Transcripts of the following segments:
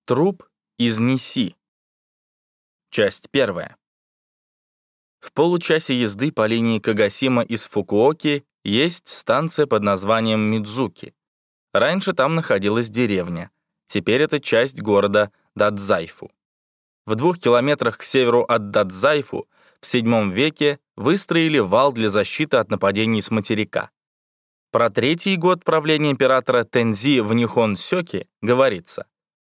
Труп из Ниси. Часть 1. В получасе езды по линии Кагасима из Фукуоки есть станция под названием Мидзуки. Раньше там находилась деревня. Теперь это часть города Дадзайфу. В 2 километрах к северу от Дадзайфу в VII веке выстроили вал для защиты от нападений с материка. Про 3-й год правления императора Тензи в Нихон-сёки говорится: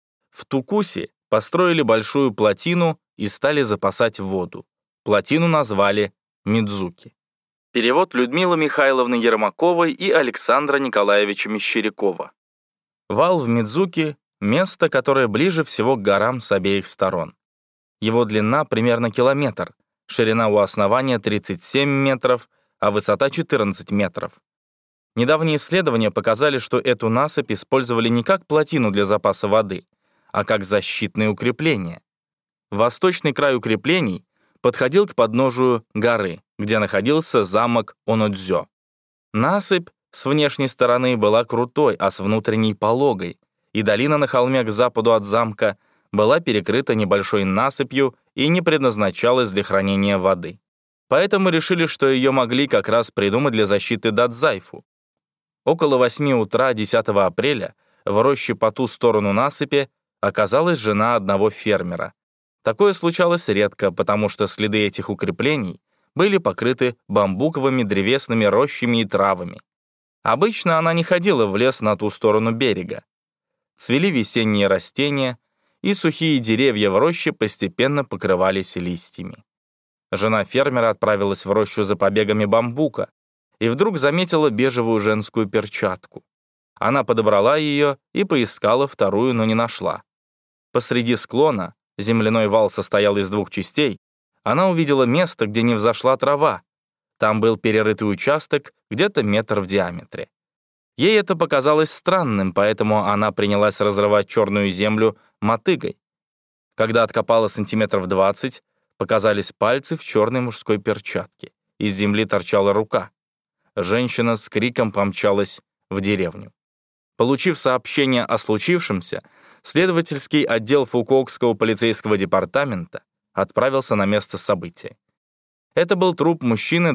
в Тукуси построили большую плотину и стали запасать воду. Плотину назвали Мидзуки. Перевод Людмилы Михайловны Ермаковой и Александра Николаевича Мещерякова. Вал в Мидзуки — место, которое ближе всего к горам с обеих сторон. Его длина примерно километр, ширина у основания 37 метров, а высота 14 метров. Недавние исследования показали, что эту насыпь использовали не как плотину для запаса воды, а как защитные укрепления. Восточный край укреплений подходил к подножию горы, где находился замок Онодзё. Насыпь с внешней стороны была крутой, а с внутренней — пологой, и долина на холме к западу от замка была перекрыта небольшой насыпью и не предназначалась для хранения воды. Поэтому решили, что ее могли как раз придумать для защиты Дадзайфу. Около 8 утра 10 апреля в роще по ту сторону насыпи оказалась жена одного фермера. Такое случалось редко, потому что следы этих укреплений были покрыты бамбуковыми древесными рощами и травами. Обычно она не ходила в лес на ту сторону берега. Цвели весенние растения, и сухие деревья в роще постепенно покрывались листьями. Жена фермера отправилась в рощу за побегами бамбука и вдруг заметила бежевую женскую перчатку. Она подобрала ее и поискала вторую, но не нашла. Посреди склона, земляной вал состоял из 2 частей, она увидела место, где не взошла трава. Там был перерытый участок, где-то метр в диаметре. Ей это показалось странным, поэтому она принялась разрывать черную землю мотыгой. Когда откопала сантиметров 20, показались пальцы в черной мужской перчатке. Из земли торчала рука. Женщина с криком помчалась в деревню. Получив сообщение о случившемся, следовательский отдел Фукуокского полицейского департамента отправился на место события. Это был труп мужчины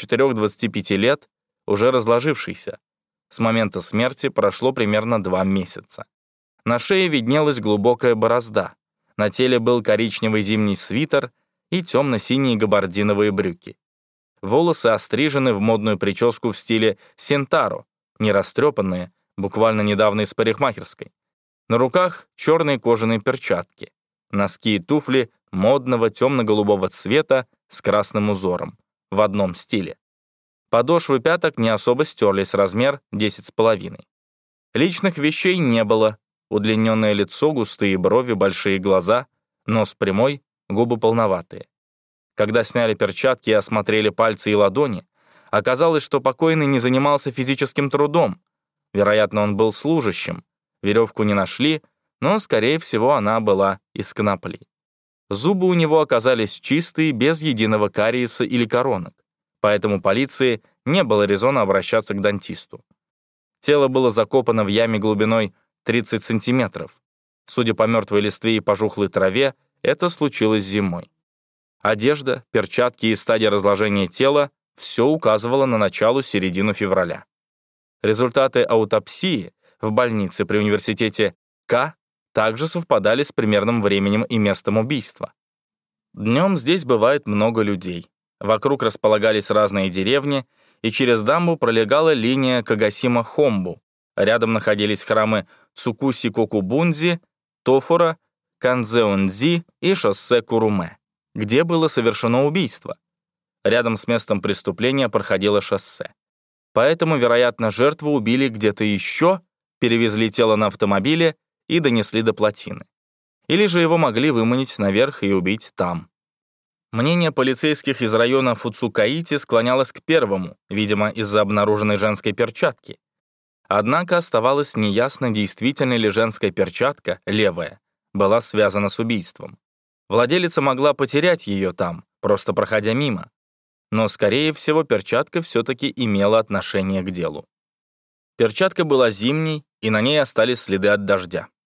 24-25 лет, уже разложившийся. С момента смерти прошло примерно 2 месяца. На шее виднелась глубокая борозда, на теле был коричневый зимний свитер и темно-синие габардиновые брюки. Волосы острижены в модную прическу в стиле синтаро, не растрепанные, буквально недавно из парикмахерской. На руках черные кожаные перчатки, носки и туфли модного темно-голубого цвета с красным узором, в одном стиле. Подошвы пяток не особо стерлись, размер 10,5. Личных вещей не было. Удлиненное лицо, густые брови, большие глаза, нос прямой, губы полноватые. Когда сняли перчатки и осмотрели пальцы и ладони, оказалось, что покойный не занимался физическим трудом. Вероятно, он был служащим. Веревку не нашли, но, скорее всего, она была из конопли. Зубы у него оказались чистые, без единого кариеса или коронок. Поэтому полиции не было резона обращаться к дантисту. Тело было закопано в яме глубиной 30 сантиметров. Судя по мертвой листве и пожухлой траве, это случилось зимой. Одежда, перчатки и стадия разложения тела — все указывало на начало-середину февраля. Результаты аутопсии в больнице при университете К также совпадали с примерным временем и местом убийства. Днем здесь бывает много людей. Вокруг располагались разные деревни, и через дамбу пролегала линия Кагасима-Хомбу. Рядом находились храмы Цукуси-Кокубунзи, Тофура, Канзеонзи и шоссе Куруме, где было совершено убийство. Рядом с местом преступления проходило шоссе. Поэтому, вероятно, жертву убили где-то еще, перевезли тело на автомобиле и донесли до плотины. Или же его могли выманить наверх и убить там. Мнение полицейских из района Фуцукаити склонялось к первому, видимо, из-за обнаруженной женской перчатки. Однако оставалось неясно, действительно ли женская перчатка, левая, была связана с убийством. Владелица могла потерять ее там, просто проходя мимо. Но, скорее всего, перчатка все-таки имела отношение к делу. Перчатка была зимней, и на ней остались следы от дождя.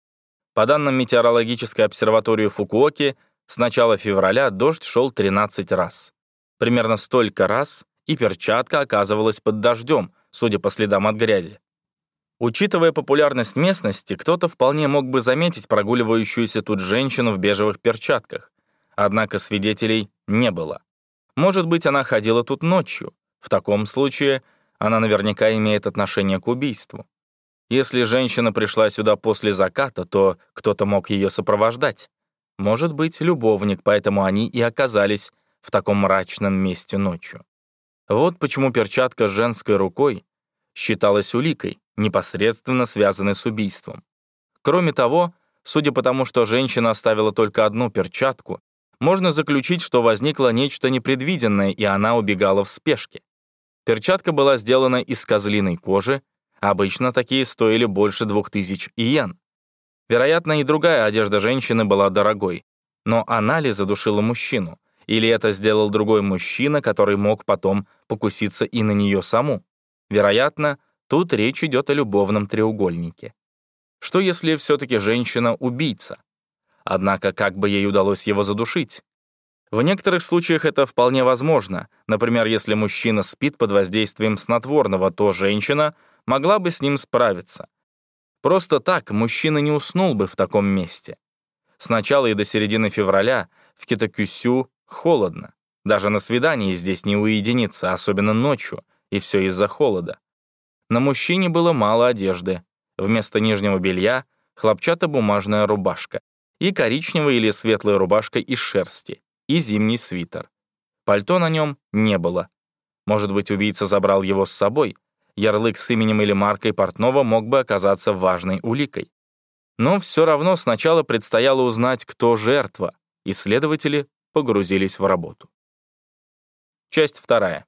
По данным метеорологической обсерватории Фукуоки, с начала февраля дождь шел 13 раз. Примерно столько раз и перчатка оказывалась под дождем, судя по следам от грязи. Учитывая популярность местности, кто-то вполне мог бы заметить прогуливающуюся тут женщину в бежевых перчатках. Однако свидетелей не было. Может быть, она ходила тут ночью. В таком случае она наверняка имеет отношение к убийству. Если женщина пришла сюда после заката, то кто-то мог ее сопровождать. Может быть, любовник, поэтому они и оказались в таком мрачном месте ночью. Вот почему перчатка с женской рукой считалась уликой, непосредственно связанной с убийством. Кроме того, судя по тому, что женщина оставила только одну перчатку, можно заключить, что возникло нечто непредвиденное, и она убегала в спешке. Перчатка была сделана из козлиной кожи, обычно такие стоили больше 2000 иен. Вероятно, и другая одежда женщины была дорогой, но она ли задушила мужчину? Или это сделал другой мужчина, который мог потом покуситься и на нее саму? Вероятно, тут речь идет о любовном треугольнике. Что если все-таки женщина — убийца? Однако как бы ей удалось его задушить? В некоторых случаях это вполне возможно. Например, если мужчина спит под воздействием снотворного, то женщина могла бы с ним справиться. Просто так мужчина не уснул бы в таком месте. С начала и до середины февраля в Китакюсю холодно. Даже на свидании здесь не уединиться, особенно ночью, и все из-за холода. На мужчине было мало одежды. Вместо нижнего белья — хлопчатобумажная рубашка и коричневая или светлая рубашка из шерсти, и зимний свитер. Пальто на нем не было. Может быть, убийца забрал его с собой. Ярлык с именем или маркой портного мог бы оказаться важной уликой. Но все равно сначала предстояло узнать, кто жертва, и следователи погрузились в работу. Часть 2.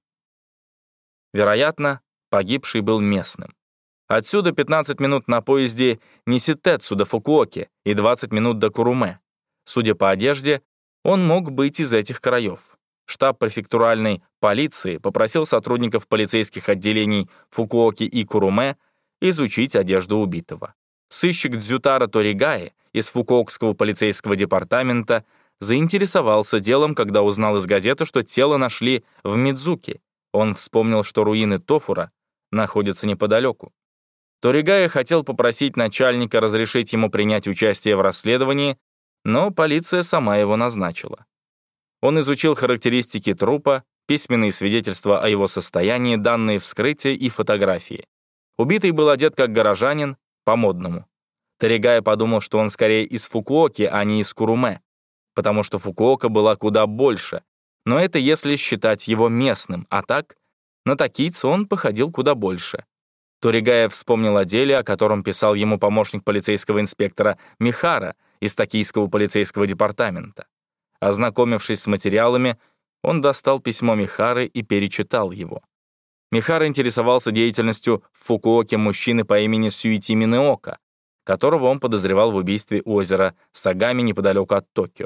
Вероятно, погибший был местным. Отсюда 15 минут на поезде Ниситэцу до Фукуоки и 20 минут до Куруме. Судя по одежде, он мог быть из этих краев. Штаб префектуральной полиции попросил сотрудников полицейских отделений Фукуоки и Куруме изучить одежду убитого. Сыщик Дзютара Торигаи из Фукуокского полицейского департамента заинтересовался делом, когда узнал из газеты, что тело нашли в Мидзуки. Он вспомнил, что руины Тофура находятся неподалеку. Торигаи хотел попросить начальника разрешить ему принять участие в расследовании, но полиция сама его назначила. Он изучил характеристики трупа, письменные свидетельства о его состоянии, данные вскрытия и фотографии. Убитый был одет как горожанин, по-модному. Торигаи подумал, что он скорее из Фукуоки, а не из Куруме, потому что Фукуока была куда больше, но это если считать его местным, а так, на токийца он походил куда больше. Торигаи вспомнил о деле, о котором писал ему помощник полицейского инспектора Михара из Токийского полицейского департамента. Ознакомившись с материалами, он достал письмо Михары и перечитал его. Михара интересовался деятельностью в Фукуоке мужчины по имени Сюити Минеока, которого он подозревал в убийстве озера Сагами неподалеку от Токио.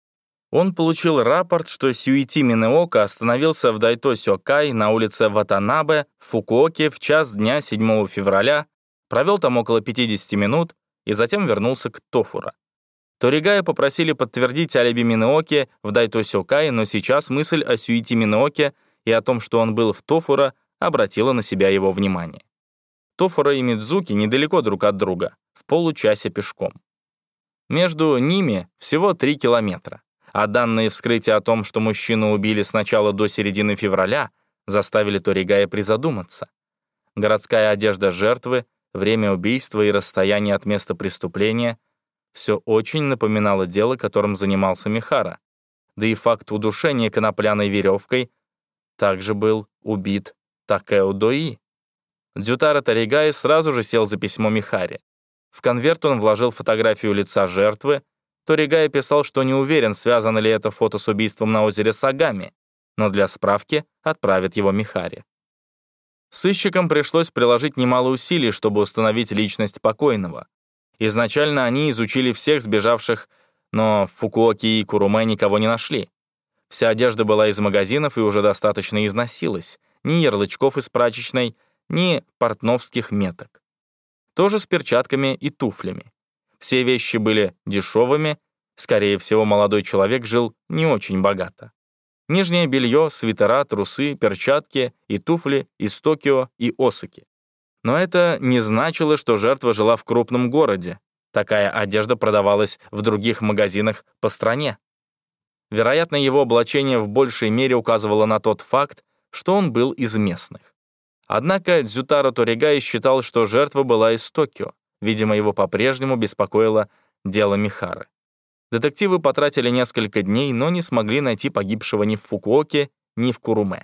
Он получил рапорт, что Сюити Минеока остановился в Дайто-сёкай на улице Ватанабе в Фукуоке в час дня 7 февраля, провел там около 50 минут и затем вернулся к Тофура. Торигаи попросили подтвердить алиби Минеоки в Дайто-сёкай, но сейчас мысль о Сюити Минеоке и о том, что он был в Тофура, обратила на себя его внимание. Тофура и Мидзуки недалеко друг от друга, в получасе пешком. Между ними всего 3 километра, а данные вскрытия о том, что мужчину убили с начала до середины февраля, заставили Торигаи призадуматься. Городская одежда жертвы, время убийства и расстояние от места преступления — все очень напоминало дело, которым занимался Михара. Да и факт удушения конопляной веревкой также был убит Такео Дои. Дзютара Торигаи сразу же сел за письмо Михаре. В конверт он вложил фотографию лица жертвы. Торигаи писал, что не уверен, связано ли это фото с убийством на озере Сагами, но для справки отправит его Михаре. Сыщикам пришлось приложить немало усилий, чтобы установить личность покойного. Изначально они изучили всех сбежавших, но в Фукуоке и Куруме никого не нашли. Вся одежда была из магазинов и уже достаточно износилась. Ни ярлычков из прачечной, ни портновских меток. То же с перчатками и туфлями. Все вещи были дешевыми, скорее всего, молодой человек жил не очень богато. Нижнее белье, свитера, трусы, перчатки и туфли из Токио и Осаки. Но это не значило, что жертва жила в крупном городе. Такая одежда продавалась в других магазинах по стране. Вероятно, его облачение в большей мере указывало на тот факт, что он был из местных. Однако Дзютаро Торигай считал, что жертва была из Токио. Видимо, его по-прежнему беспокоило дело Михары. Детективы потратили несколько дней, но не смогли найти погибшего ни в Фукуоке, ни в Куруме.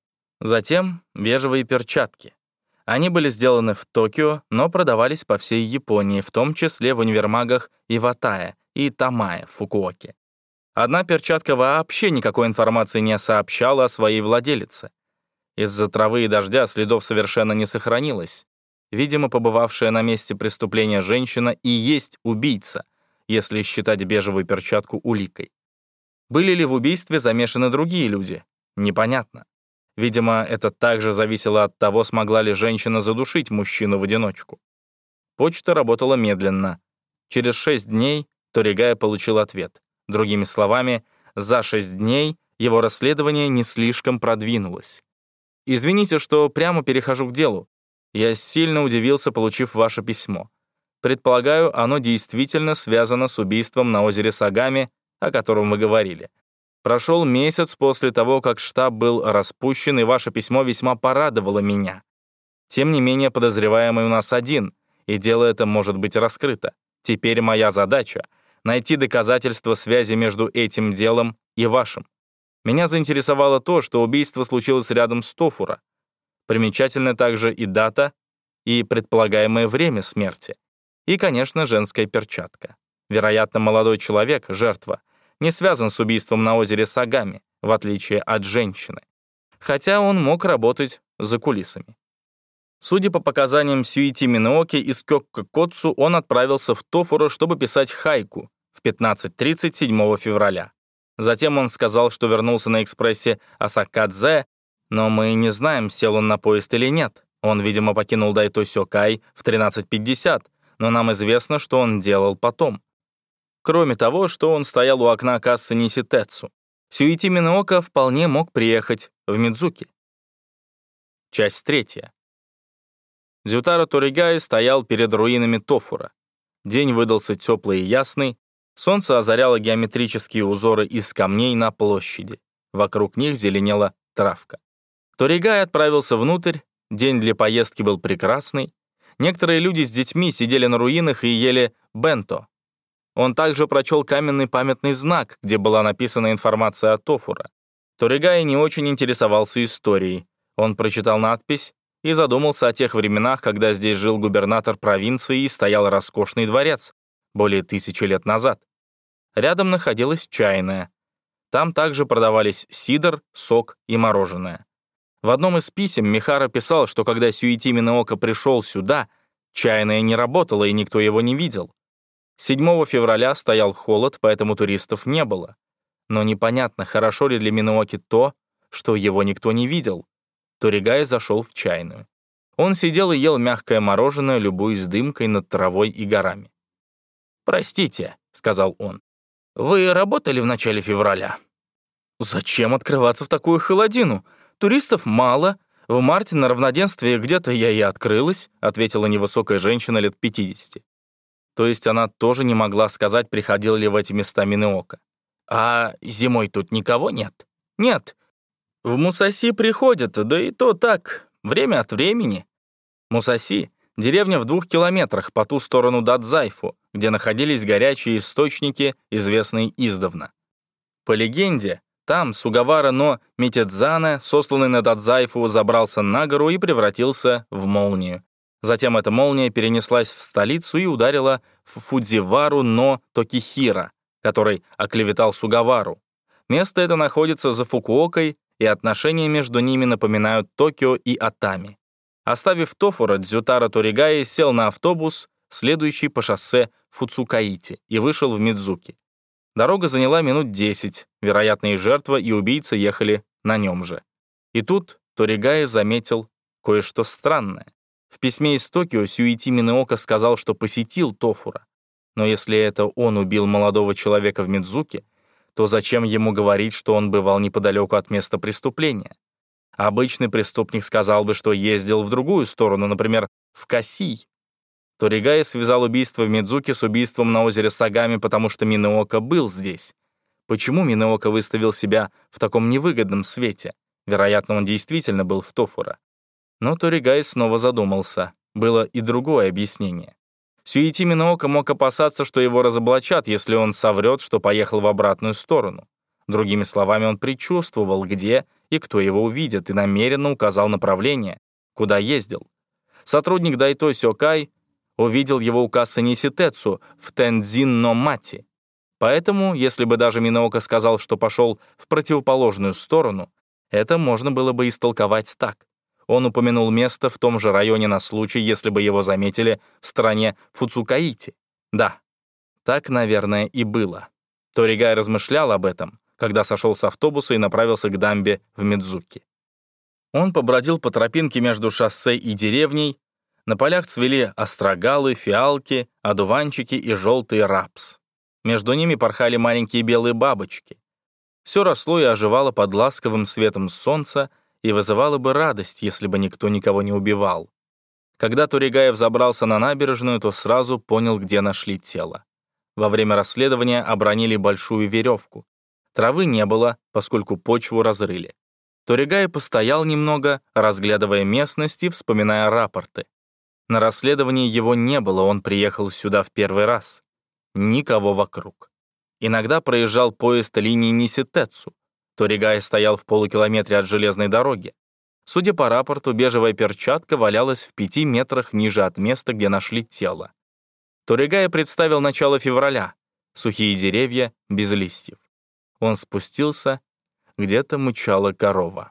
Затем бежевые перчатки. Они были сделаны в Токио, но продавались по всей Японии, в том числе в универмагах Иватая и Тамае в Фукуоке. Одна перчатка вообще никакой информации не сообщала о своей владелице. Из-за травы и дождя следов совершенно не сохранилось. Видимо, побывавшая на месте преступления женщина и есть убийца, если считать бежевую перчатку уликой. Были ли в убийстве замешаны другие люди? Непонятно. Видимо, это также зависело от того, смогла ли женщина задушить мужчину в одиночку. Почта работала медленно. Через 6 дней Торигай получил ответ. Другими словами, за 6 дней его расследование не слишком продвинулось. «Извините, что прямо перехожу к делу. Я сильно удивился, получив ваше письмо. Предполагаю, оно действительно связано с убийством на озере Сагами, о котором вы говорили. Прошел месяц после того, как штаб был распущен, и ваше письмо весьма порадовало меня. Тем не менее, подозреваемый у нас один, и дело это может быть раскрыто. Теперь моя задача — найти доказательства связи между этим делом и вашим. Меня заинтересовало то, что убийство случилось рядом с Тофуро. Примечательна также и дата, и предполагаемое время смерти. И, конечно, женская перчатка. Вероятно, молодой человек, жертва, не связан с убийством на озере Сагами, в отличие от женщины. Хотя он мог работать за кулисами. Судя по показаниям Сюити Минооки из Кёккокотсу, он отправился в Тофуро, чтобы писать хайку в 15:30 7 февраля. Затем он сказал, что вернулся на экспрессе Асакадзе, но мы не знаем, сел он на поезд или нет. Он, видимо, покинул Дайтосё-кай в 13:50, но нам известно, что он делал потом. Кроме того, что он стоял у окна кассы Ниситэцу. Сюити Миноока вполне мог приехать в Мидзуки. Часть 3. Дзютаро Торигай стоял перед руинами Тофуро. День выдался теплый и ясный. Солнце озаряло геометрические узоры из камней на площади. Вокруг них зеленела травка. Торигай отправился внутрь. День для поездки был прекрасный. Некоторые люди с детьми сидели на руинах и ели бенто. Он также прочел каменный памятный знак, где была написана информация о Тофуро. Торигай не очень интересовался историей. Он прочитал надпись и задумался о тех временах, когда здесь жил губернатор провинции и стоял роскошный дворец, более 1000 лет назад. Рядом находилась чайная. Там также продавались сидр, сок и мороженое. В одном из писем Михара писал, что когда Сюити Миноока пришел сюда, чайная не работала и никто его не видел. 7 февраля стоял холод, поэтому туристов не было. Но непонятно, хорошо ли для Минооки то, что его никто не видел. Торигай зашел в чайную. Он сидел и ел мягкое мороженое, любуясь дымкой над травой и горами. «Простите», — сказал он, — «вы работали в начале февраля?» «Зачем открываться в такую холодину? Туристов мало. В марте на равноденствии где-то я и открылась», — ответила невысокая женщина лет 50. То есть она тоже не могла сказать, приходил ли в эти места Миноока. «А зимой тут никого нет?» «Нет. В Мусаси приходят, да и то так, время от времени». Мусаси — деревня в 2 километрах по ту сторону Дадзайфу, где находились горячие источники, известные издавна. По легенде, там Сугавара но Митидзана, сосланный на Дадзайфу, забрался на гору и превратился в молнию. Затем эта молния перенеслась в столицу и ударила в Фудзивару но Токихира, который оклеветал Сугавару. Место это находится за Фукуокой, и отношения между ними напоминают Токио и Атами. Оставив Тофуро, Дзютаро Торигай сел на автобус, следующий по шоссе Фуцукаити, и вышел в Мидзуки. Дорога заняла минут 10, вероятно, и жертва, и убийца ехали на нем же. И тут Торигай заметил кое-что странное. В письме из Токио Сюити Миноока сказал, что посетил Тофуро. Но если это он убил молодого человека в Мидзуки, то зачем ему говорить, что он бывал неподалеку от места преступления? Обычный преступник сказал бы, что ездил в другую сторону, например, в Касий. Торигай связал убийство в Мидзуки с убийством на озере Сагами, потому что Минеока был здесь. Почему Минеока выставил себя в таком невыгодном свете? Вероятно, он действительно был в Тофура. Но Торигай снова задумался. Было и другое объяснение. Сюити Минеока мог опасаться, что его разоблачат, если он соврет, что поехал в обратную сторону. Другими словами, он предчувствовал, где и кто его увидит, и намеренно указал направление, куда ездил. Сотрудник Дайто Сёкай увидел его у кассы Ниситецу в Тендзин-но-Мати. Поэтому, если бы даже Минеока сказал, что пошел в противоположную сторону, это можно было бы истолковать так. Он упомянул место в том же районе на случай, если бы его заметили в стороне Фуцукаити. Да, так, наверное, и было. Торигай размышлял об этом, когда сошел с автобуса и направился к дамбе в Мидзуки. Он побродил по тропинке между шоссе и деревней. На полях цвели острогалы, фиалки, одуванчики и желтый рапс. Между ними порхали маленькие белые бабочки. Все росло и оживало под ласковым светом солнца и вызывало бы радость, если бы никто никого не убивал. Когда Торигай взобрался на набережную, то сразу понял, где нашли тело. Во время расследования обронили большую веревку. Травы не было, поскольку почву разрыли. Торигай постоял немного, разглядывая местность и вспоминая рапорты. На расследовании его не было, он приехал сюда в первый раз. Никого вокруг. Иногда проезжал поезд линии Ниситецу. Торигай стоял в полукилометре от железной дороги. Судя по рапорту, бежевая перчатка валялась в 5 метрах ниже от места, где нашли тело. Торигай представил начало февраля. Сухие деревья, без листьев. Он спустился, где-то мычала корова.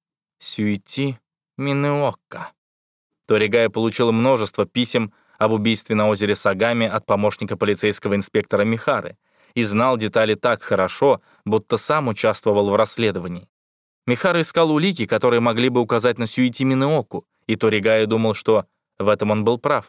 Сюити Минеока. Торигай получил множество писем об убийстве на озере Сагами от помощника полицейского инспектора Михары и знал детали так хорошо, будто сам участвовал в расследовании. Михара искал улики, которые могли бы указать на Сюити Минеоку, и Торигай думал, что в этом он был прав.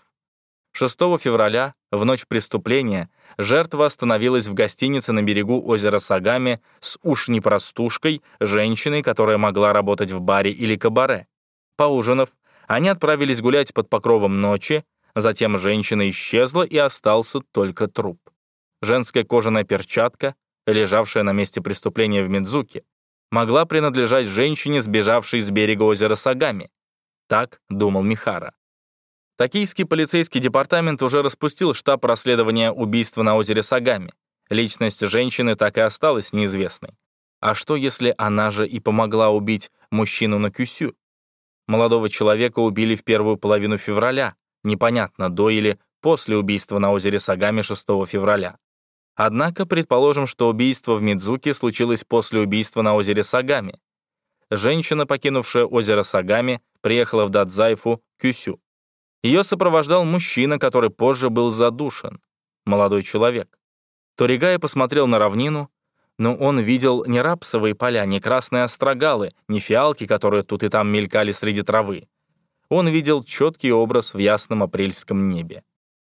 6 февраля, в ночь преступления, жертва остановилась в гостинице на берегу озера Сагами с уж не простушкой, женщиной, которая могла работать в баре или кабаре. Поужинав, они отправились гулять под покровом ночи, затем женщина исчезла, и остался только труп. Женская кожаная перчатка, лежавшая на месте преступления в Мидзуки, могла принадлежать женщине, сбежавшей с берега озера Сагами. Так думал Михара. Токийский полицейский департамент уже распустил штаб расследования убийства на озере Сагами. Личность женщины так и осталась неизвестной. А что, если она же и помогла убить мужчину на Кюсю? Молодого человека убили в первую половину февраля, непонятно, до или после убийства на озере Сагами 6 февраля. Однако предположим, что убийство в Мидзуки случилось после убийства на озере Сагами. Женщина, покинувшая озеро Сагами, приехала в Дадзайфу, Кюсю. Ее сопровождал мужчина, который позже был задушен. Молодой человек. Торигай посмотрел на равнину, но он видел не рапсовые поля, не красные острогалы, не фиалки, которые тут и там мелькали среди травы. Он видел четкий образ в ясном апрельском небе.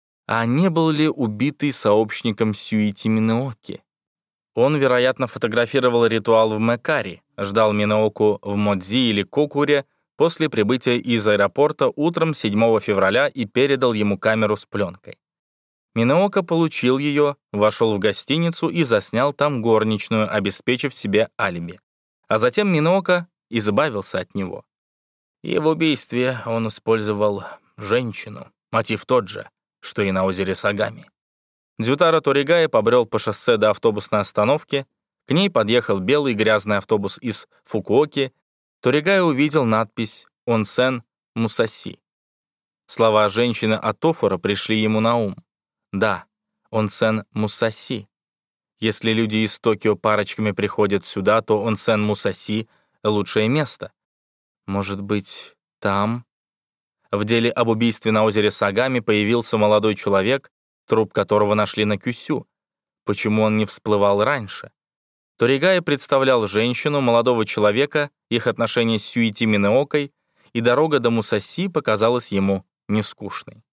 А не был ли убитый сообщником Сюити Минеоки? Он, вероятно, фотографировал ритуал в Мэкари, ждал Минеоку в Модзи или Кокуре после прибытия из аэропорта утром 7 февраля и передал ему камеру с пленкой. Минеока получил ее, вошел в гостиницу и заснял там горничную, обеспечив себе алиби. А затем Минеока избавился от него. И в убийстве он использовал женщину, мотив тот же, что и на озере Сагами. Дзютара Торигай побрел по шоссе до автобусной остановки. К ней подъехал белый грязный автобус из Фукуоки. Торигай увидел надпись «Онсен Мусаси». Слова женщины от Тофура пришли ему на ум. Да, Онсен Мусаси. Если люди из Токио парочками приходят сюда, то Онсен Мусаси — лучшее место. Может быть, там? В деле об убийстве на озере Сагами появился молодой человек, труп которого нашли на Кюсю. Почему он не всплывал раньше? Торигай представлял женщину, молодого человека, их отношения с Сюити Минеокой, и дорога до Мусаси показалась ему нескучной.